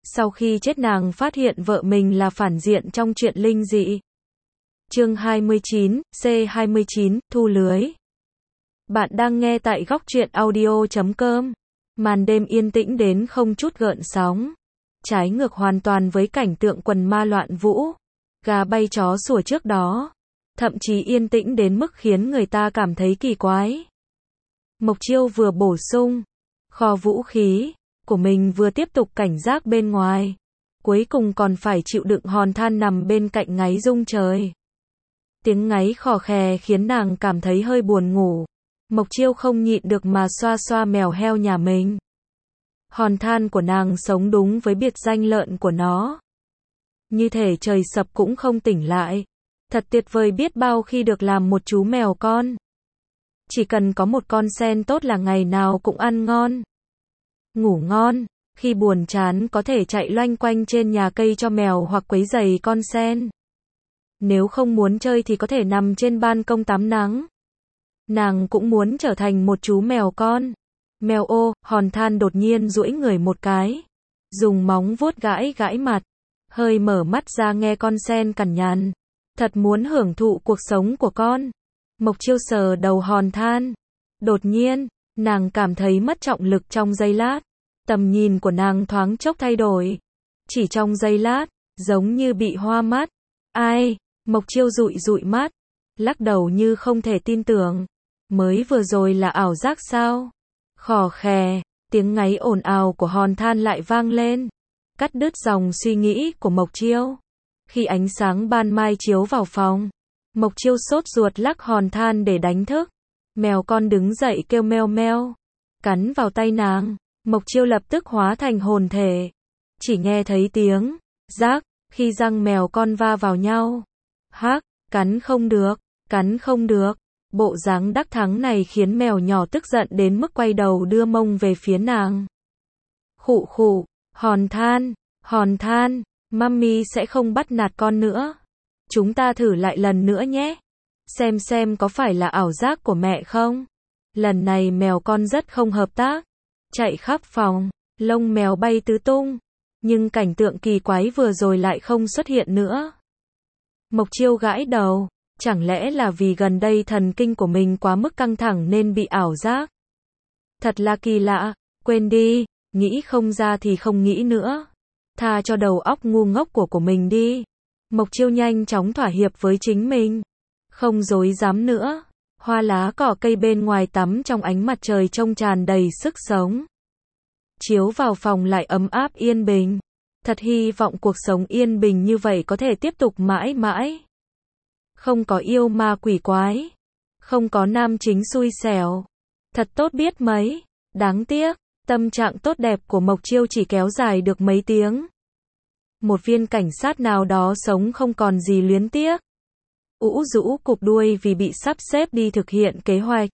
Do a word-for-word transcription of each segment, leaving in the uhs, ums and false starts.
Sau khi chết nàng phát hiện vợ mình là phản diện trong chuyện linh dị. Chương hai mươi chín, C hai mươi chín, thu lưới. Bạn đang nghe tại góc truyện audio chấm com. Màn đêm yên tĩnh đến không chút gợn sóng. Trái ngược hoàn toàn với cảnh tượng quần ma loạn vũ. Gà bay chó sủa trước đó. Thậm chí yên tĩnh đến mức khiến người ta cảm thấy kỳ quái. Mộc Chiêu vừa bổ sung kho vũ khí của mình, vừa tiếp tục cảnh giác bên ngoài. Cuối cùng còn phải chịu đựng hòn than nằm bên cạnh ngáy rung trời. Tiếng ngáy khò khè khiến nàng cảm thấy hơi buồn ngủ. Mộc Chiêu không nhịn được mà xoa xoa mèo heo nhà mình. Hòn than của nàng sống đúng với biệt danh lợn của nó. Như thể trời sập cũng không tỉnh lại. Thật tuyệt vời biết bao khi được làm một chú mèo con. Chỉ cần có một con sen tốt là ngày nào cũng ăn ngon, ngủ ngon. Khi buồn chán có thể chạy loanh quanh trên nhà cây cho mèo hoặc quấy rầy con sen. Nếu không muốn chơi thì có thể nằm trên ban công tắm nắng. Nàng cũng muốn trở thành một chú mèo con. Mèo ô, hòn than đột nhiên duỗi người một cái. Dùng móng vuốt gãi gãi mặt. Hơi mở mắt ra nghe con sen cằn nhằn. Thật muốn hưởng thụ cuộc sống của con. Mộc Chiêu sờ đầu hòn than. Đột nhiên, nàng cảm thấy mất trọng lực trong giây lát. Tầm nhìn của nàng thoáng chốc thay đổi. Chỉ trong giây lát, giống như bị hoa mắt. Ai? Mộc Chiêu dụi dụi mắt. Lắc đầu như không thể tin tưởng. Mới vừa rồi là ảo giác sao? Khò khè, tiếng ngáy ồn ào của hòn than lại vang lên. Cắt đứt dòng suy nghĩ của Mộc Chiêu. Khi ánh sáng ban mai chiếu vào phòng, Mộc Chiêu sốt ruột lắc hòn than để đánh thức. Mèo con đứng dậy kêu meo meo. Cắn vào tay nàng. Mộc Chiêu lập tức hóa thành hồn thể. Chỉ nghe thấy tiếng rác khi răng mèo con va vào nhau. Hắc, cắn không được, cắn không được. Bộ dáng đắc thắng này khiến mèo nhỏ tức giận đến mức quay đầu đưa mông về phía nàng. Khụ khụ, hòn than, hòn than, mummy sẽ không bắt nạt con nữa. Chúng ta thử lại lần nữa nhé. Xem xem có phải là ảo giác của mẹ không? Lần này mèo con rất không hợp tác. Chạy khắp phòng, lông mèo bay tứ tung. Nhưng cảnh tượng kỳ quái vừa rồi lại không xuất hiện nữa. Mộc Chiêu gãi đầu. Chẳng lẽ là vì gần đây thần kinh của mình quá mức căng thẳng nên bị ảo giác? Thật là kỳ lạ. Quên đi, nghĩ không ra thì không nghĩ nữa. Tha cho đầu óc ngu ngốc của của mình đi. Mộc Chiêu nhanh chóng thỏa hiệp với chính mình. Không dối dám nữa. Hoa lá cỏ cây bên ngoài tắm trong ánh mặt trời trông tràn đầy sức sống. Chiếu vào phòng lại ấm áp yên bình. Thật hy vọng cuộc sống yên bình như vậy có thể tiếp tục mãi mãi. Không có yêu ma quỷ quái. Không có nam chính xui xẻo. Thật tốt biết mấy. Đáng tiếc, tâm trạng tốt đẹp của Mộc Chiêu chỉ kéo dài được mấy tiếng. Một viên cảnh sát nào đó sống không còn gì luyến tiếc. Ủ rũ cụp đuôi vì bị sắp xếp đi thực hiện kế hoạch.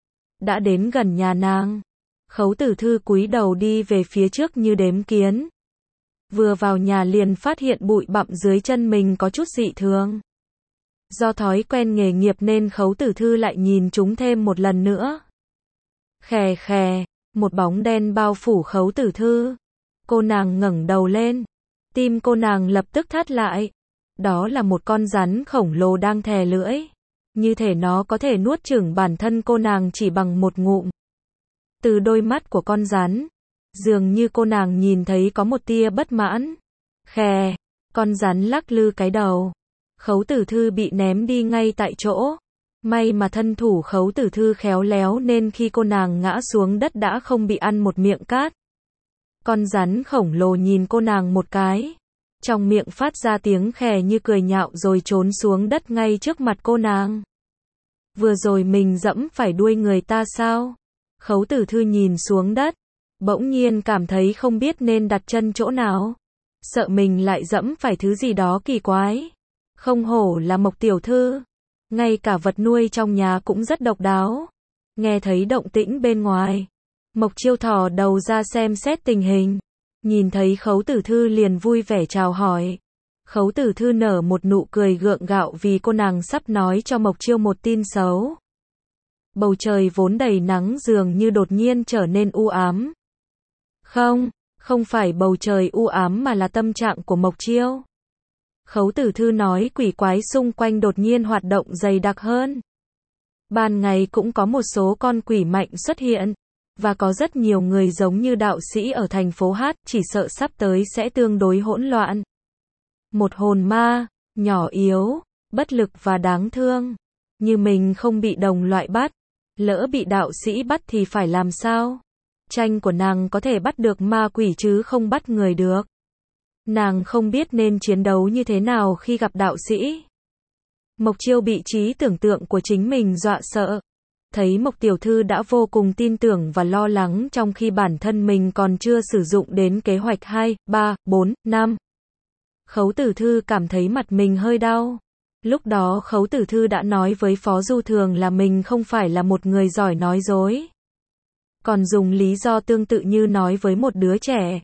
Đã đến gần nhà nàng. Khấu Tử Thư cúi đầu đi về phía trước như đếm kiến. Vừa vào nhà liền phát hiện bụi bặm dưới chân mình có chút dị thường. Do thói quen nghề nghiệp nên Khấu Tử Thư lại nhìn chúng thêm một lần nữa. Khè khè, một bóng đen bao phủ Khấu Tử Thư. Cô nàng ngẩng đầu lên. Tim cô nàng lập tức thắt lại. Đó là một con rắn khổng lồ đang thè lưỡi. Như thể nó có thể nuốt chửng bản thân cô nàng chỉ bằng một ngụm. Từ đôi mắt của con rắn, dường như cô nàng nhìn thấy có một tia bất mãn. Khè, con rắn lắc lư cái đầu. Khấu Tử Thư bị ném đi ngay tại chỗ. May mà thân thủ Khấu Tử Thư khéo léo nên khi cô nàng ngã xuống đất đã không bị ăn một miệng cát. Con rắn khổng lồ nhìn cô nàng một cái. Trong miệng phát ra tiếng khè như cười nhạo rồi trốn xuống đất ngay trước mặt cô nàng. Vừa rồi mình dẫm phải đuôi người ta sao? Khấu Tử Thư nhìn xuống đất. Bỗng nhiên cảm thấy không biết nên đặt chân chỗ nào. Sợ mình lại dẫm phải thứ gì đó kỳ quái. Không hổ là Mộc tiểu thư. Ngay cả vật nuôi trong nhà cũng rất độc đáo. Nghe thấy động tĩnh bên ngoài. Mộc Chiêu thò đầu ra xem xét tình hình. Nhìn thấy Khấu Tử Thư liền vui vẻ chào hỏi. Khấu Tử Thư nở một nụ cười gượng gạo vì cô nàng sắp nói cho Mộc Chiêu một tin xấu. Bầu trời vốn đầy nắng dường như đột nhiên trở nên u ám. Không, Không phải bầu trời u ám mà là tâm trạng của Mộc Chiêu. Khấu Tử Thư nói quỷ quái xung quanh đột nhiên hoạt động dày đặc hơn. Ban ngày cũng có một số con quỷ mạnh xuất hiện, và có rất nhiều người giống như đạo sĩ ở thành phố Hát, chỉ sợ sắp tới sẽ tương đối hỗn loạn. Một hồn ma, nhỏ yếu, bất lực và đáng thương, như mình không bị đồng loại bắt, lỡ bị đạo sĩ bắt thì phải làm sao? Tranh của nàng có thể bắt được ma quỷ chứ không bắt người được. Nàng không biết nên chiến đấu như thế nào khi gặp đạo sĩ. Mộc Chiêu bị trí tưởng tượng của chính mình dọa sợ. Thấy Mộc tiểu thư đã vô cùng tin tưởng và lo lắng trong khi bản thân mình còn chưa sử dụng đến kế hoạch hai, ba, bốn, năm. Khấu Tử Thư cảm thấy mặt mình hơi đau. Lúc đó Khấu Tử Thư đã nói với Phó Du Thường là mình không phải là một người giỏi nói dối. Còn dùng lý do tương tự như nói với một đứa trẻ.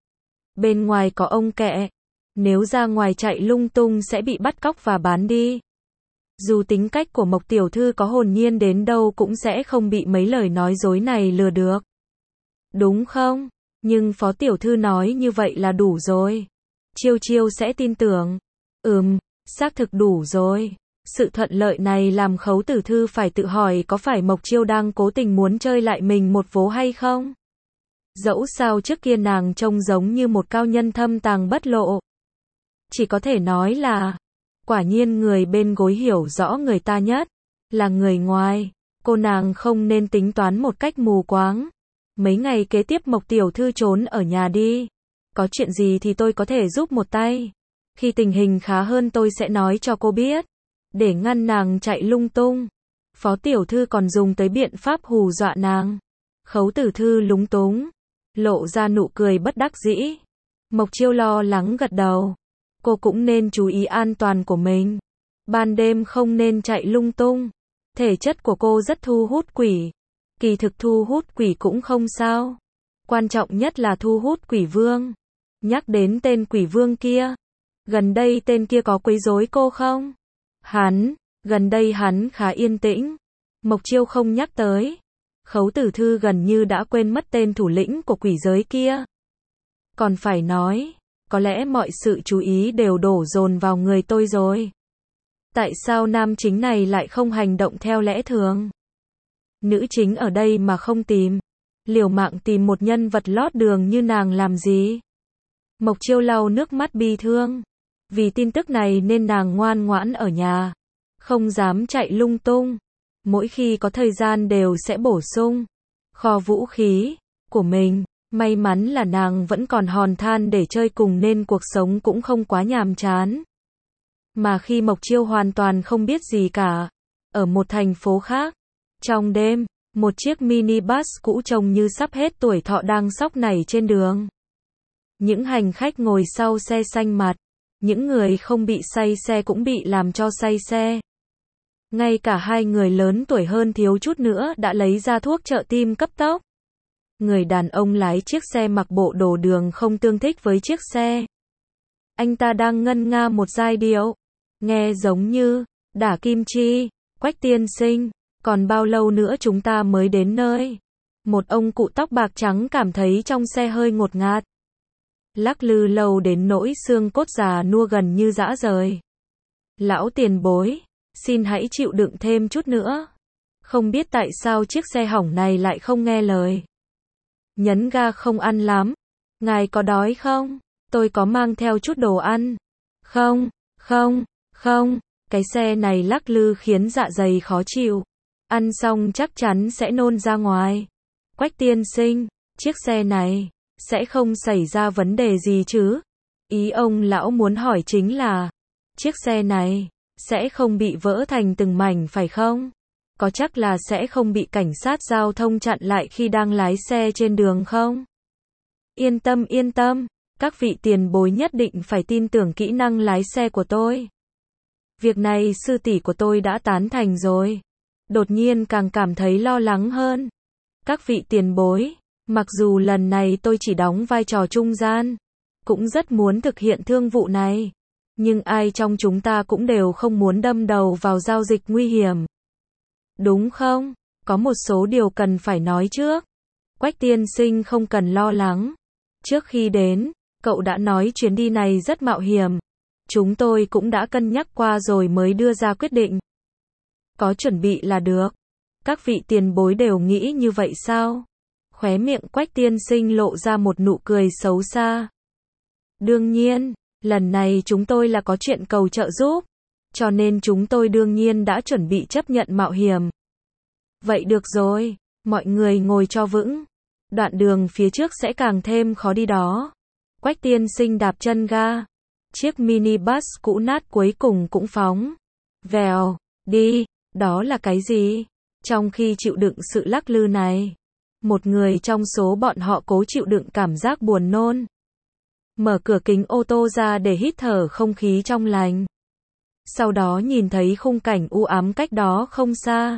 Bên ngoài có ông kẹ, nếu ra ngoài chạy lung tung sẽ bị bắt cóc và bán đi. Dù tính cách của Mộc tiểu thư có hồn nhiên đến đâu cũng sẽ không bị mấy lời nói dối này lừa được. Đúng không? Nhưng Phó tiểu thư nói như vậy là đủ rồi. Chiêu Chiêu sẽ tin tưởng. Ừm, xác thực đủ rồi. Sự thuận lợi này làm Khấu Tử Thư phải tự hỏi có phải Mộc Chiêu đang cố tình muốn chơi lại mình một vố hay không? Dẫu sao trước kia nàng trông giống như một cao nhân thâm tàng bất lộ. Chỉ có thể nói là, quả nhiên người bên gối hiểu rõ người ta nhất, là người ngoài. Cô nàng không nên tính toán một cách mù quáng. Mấy ngày kế tiếp Mộc tiểu thư trốn ở nhà đi. Có chuyện gì thì tôi có thể giúp một tay. Khi tình hình khá hơn tôi sẽ nói cho cô biết. Để ngăn nàng chạy lung tung. Phó tiểu thư còn dùng tới biện pháp hù dọa nàng. Khấu Tử Thư lúng túng, lộ ra nụ cười bất đắc dĩ. Mộc Chiêu lo lắng gật đầu. Cô cũng nên chú ý an toàn của mình. Ban đêm không nên chạy lung tung. Thể chất của cô rất thu hút quỷ. Kỳ thực thu hút quỷ cũng không sao. Quan trọng nhất là thu hút quỷ vương. Nhắc đến tên quỷ vương kia. Gần đây tên kia có quấy rối cô không? Hắn, gần đây hắn khá yên tĩnh. Mộc Chiêu không nhắc tới. Khấu Tử Thư gần như đã quên mất tên thủ lĩnh của quỷ giới kia. Còn phải nói, có lẽ mọi sự chú ý đều đổ dồn vào người tôi rồi. Tại sao nam chính này lại không hành động theo lẽ thường? Nữ chính ở đây mà không tìm. Liều mạng tìm một nhân vật lót đường như nàng làm gì? Mộc Chiêu lau nước mắt bi thương. Vì tin tức này nên nàng ngoan ngoãn ở nhà. Không dám chạy lung tung. Mỗi khi có thời gian đều sẽ bổ sung kho vũ khí của mình. May mắn là nàng vẫn còn hòn than để chơi cùng nên cuộc sống cũng không quá nhàm chán. Mà khi Mộc Chiêu hoàn toàn không biết gì cả, ở một thành phố khác, trong đêm, một chiếc minibus cũ trông như sắp hết tuổi thọ đang xóc nảy trên đường. Những hành khách ngồi sau xe xanh mặt, những người không bị say xe cũng bị làm cho say xe. Ngay cả hai người lớn tuổi hơn thiếu chút nữa đã lấy ra thuốc trợ tim cấp tốc. Người đàn ông lái chiếc xe mặc bộ đồ đường không tương thích với chiếc xe. Anh ta đang ngân nga một giai điệu, nghe giống như, đả kim chi, Quách tiên sinh, còn bao lâu nữa chúng ta mới đến nơi? Một ông cụ tóc bạc trắng cảm thấy trong xe hơi ngột ngạt. Lắc lư lâu đến nỗi xương cốt già nua gần như rã rời. Lão tiền bối, xin hãy chịu đựng thêm chút nữa. Không biết tại sao chiếc xe hỏng này lại không nghe lời. Nhấn ga không ăn lắm. Ngài có đói không? Tôi có mang theo chút đồ ăn. Không, không, không. Cái xe này lắc lư khiến dạ dày khó chịu. Ăn xong chắc chắn sẽ nôn ra ngoài. Quách tiên sinh, chiếc xe này sẽ không xảy ra vấn đề gì chứ? Ý ông lão muốn hỏi chính là, chiếc xe này sẽ không bị vỡ thành từng mảnh phải không? Có chắc là sẽ không bị cảnh sát giao thông chặn lại khi đang lái xe trên đường không? Yên tâm yên tâm, các vị tiền bối nhất định phải tin tưởng kỹ năng lái xe của tôi. Việc này sư tỷ của tôi đã tán thành rồi. Đột nhiên càng cảm thấy lo lắng hơn. Các vị tiền bối, mặc dù lần này tôi chỉ đóng vai trò trung gian, cũng rất muốn thực hiện thương vụ này. Nhưng ai trong chúng ta cũng đều không muốn đâm đầu vào giao dịch nguy hiểm. Đúng không? Có một số điều cần phải nói trước. Quách tiên sinh không cần lo lắng. Trước khi đến, cậu đã nói chuyến đi này rất mạo hiểm. Chúng tôi cũng đã cân nhắc qua rồi mới đưa ra quyết định. Có chuẩn bị là được. Các vị tiền bối đều nghĩ như vậy sao? Khóe miệng Quách tiên sinh lộ ra một nụ cười xấu xa. Đương nhiên, lần này chúng tôi là có chuyện cầu trợ giúp. Cho nên chúng tôi đương nhiên đã chuẩn bị chấp nhận mạo hiểm. Vậy được rồi, mọi người ngồi cho vững. Đoạn đường phía trước sẽ càng thêm khó đi đó. Quách tiên sinh đạp chân ga. Chiếc minibus cũ nát cuối cùng cũng phóng. Vèo, đi, đó là cái gì? Trong khi chịu đựng sự lắc lư này, một người trong số bọn họ cố chịu đựng cảm giác buồn nôn. Mở cửa kính ô tô ra để hít thở không khí trong lành. Sau đó nhìn thấy khung cảnh u ám cách đó không xa.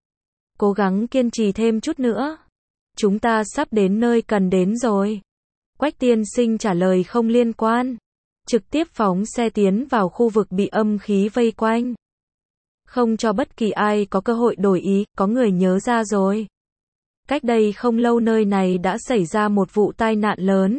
Cố gắng kiên trì thêm chút nữa. Chúng ta sắp đến nơi cần đến rồi. Quách tiên sinh trả lời không liên quan. Trực tiếp phóng xe tiến vào khu vực bị âm khí vây quanh. Không cho bất kỳ ai có cơ hội đổi ý, có người nhớ ra rồi. Cách đây không lâu nơi này đã xảy ra một vụ tai nạn lớn.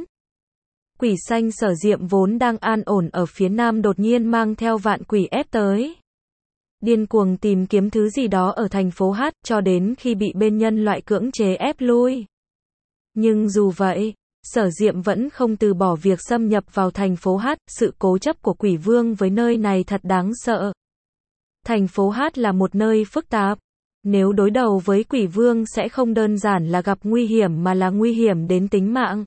Quỷ xanh Sở Diệm vốn đang an ổn ở phía nam đột nhiên mang theo vạn quỷ ép tới. Điên cuồng tìm kiếm thứ gì đó ở thành phố H cho đến khi bị bên nhân loại cưỡng chế ép lui. Nhưng dù vậy, Sở Diệm vẫn không từ bỏ việc xâm nhập vào thành phố H, sự cố chấp của quỷ vương với nơi này thật đáng sợ. Thành phố H là một nơi phức tạp. Nếu đối đầu với quỷ vương sẽ không đơn giản là gặp nguy hiểm mà là nguy hiểm đến tính mạng.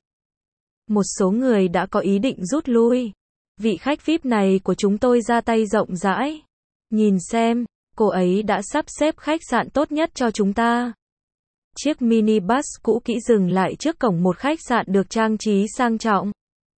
Một số người đã có ý định rút lui. Vị khách vi ai pi này của chúng tôi ra tay rộng rãi. Nhìn xem, cô ấy đã sắp xếp khách sạn tốt nhất cho chúng ta. Chiếc minibus cũ kỹ dừng lại trước cổng một khách sạn được trang trí sang trọng.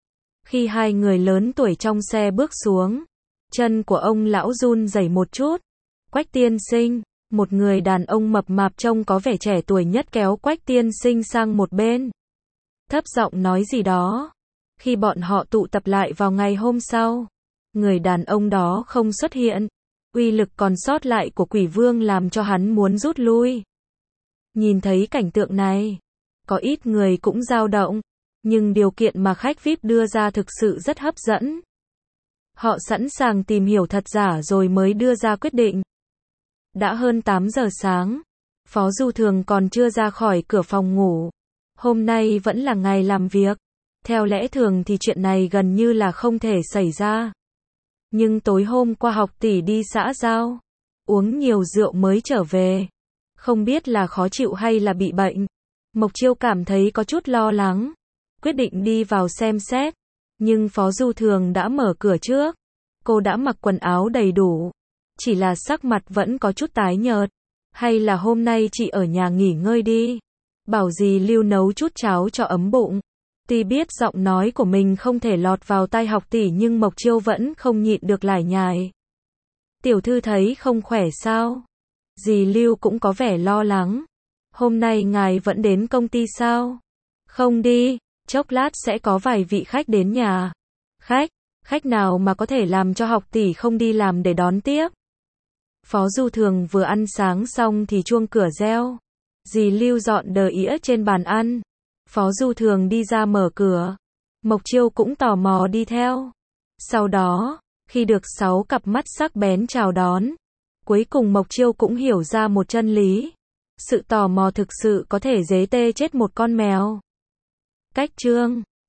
Khi hai người lớn tuổi trong xe bước xuống, chân của ông lão run rẩy một chút. Quách tiên sinh, một người đàn ông mập mạp trông có vẻ trẻ tuổi nhất kéo Quách tiên sinh sang một bên. Thấp giọng nói gì đó. Khi bọn họ tụ tập lại vào ngày hôm sau, người đàn ông đó không xuất hiện. Uy lực còn sót lại của quỷ vương làm cho hắn muốn rút lui. Nhìn thấy cảnh tượng này, có ít người cũng dao động, nhưng điều kiện mà khách vi ai pi đưa ra thực sự rất hấp dẫn. Họ sẵn sàng tìm hiểu thật giả rồi mới đưa ra quyết định. Đã hơn tám giờ sáng, Phó Du Thường còn chưa ra khỏi cửa phòng ngủ. Hôm nay vẫn là ngày làm việc. Theo lẽ thường thì chuyện này gần như là không thể xảy ra. Nhưng tối hôm qua học tỷ đi xã giao, uống nhiều rượu mới trở về. Không biết là khó chịu hay là bị bệnh. Mộc Chiêu cảm thấy có chút lo lắng. Quyết định đi vào xem xét. Nhưng Phó Du Thường đã mở cửa trước. Cô đã mặc quần áo đầy đủ. Chỉ là sắc mặt vẫn có chút tái nhợt. Hay là hôm nay chị ở nhà nghỉ ngơi đi. Bảo dì Lưu nấu chút cháo cho ấm bụng. Tuy biết giọng nói của mình không thể lọt vào tai học tỷ nhưng Mộc Chiêu vẫn không nhịn được lải nhải. Tiểu thư thấy không khỏe sao? Dì Lưu cũng có vẻ lo lắng. Hôm nay ngài vẫn đến công ty sao? Không đi, chốc lát sẽ có vài vị khách đến nhà. Khách? Khách nào mà có thể làm cho học tỷ không đi làm để đón tiếp? Phó Du Thường vừa ăn sáng xong thì chuông cửa reo. Dì Lưu dọn đờ ĩa trên bàn ăn. Phó Du Thường đi ra mở cửa. Mộc Chiêu cũng tò mò đi theo. Sau đó, khi được sáu cặp mắt sắc bén chào đón, cuối cùng Mộc Chiêu cũng hiểu ra một chân lý. Sự tò mò thực sự có thể dế tê chết một con mèo. Cách chương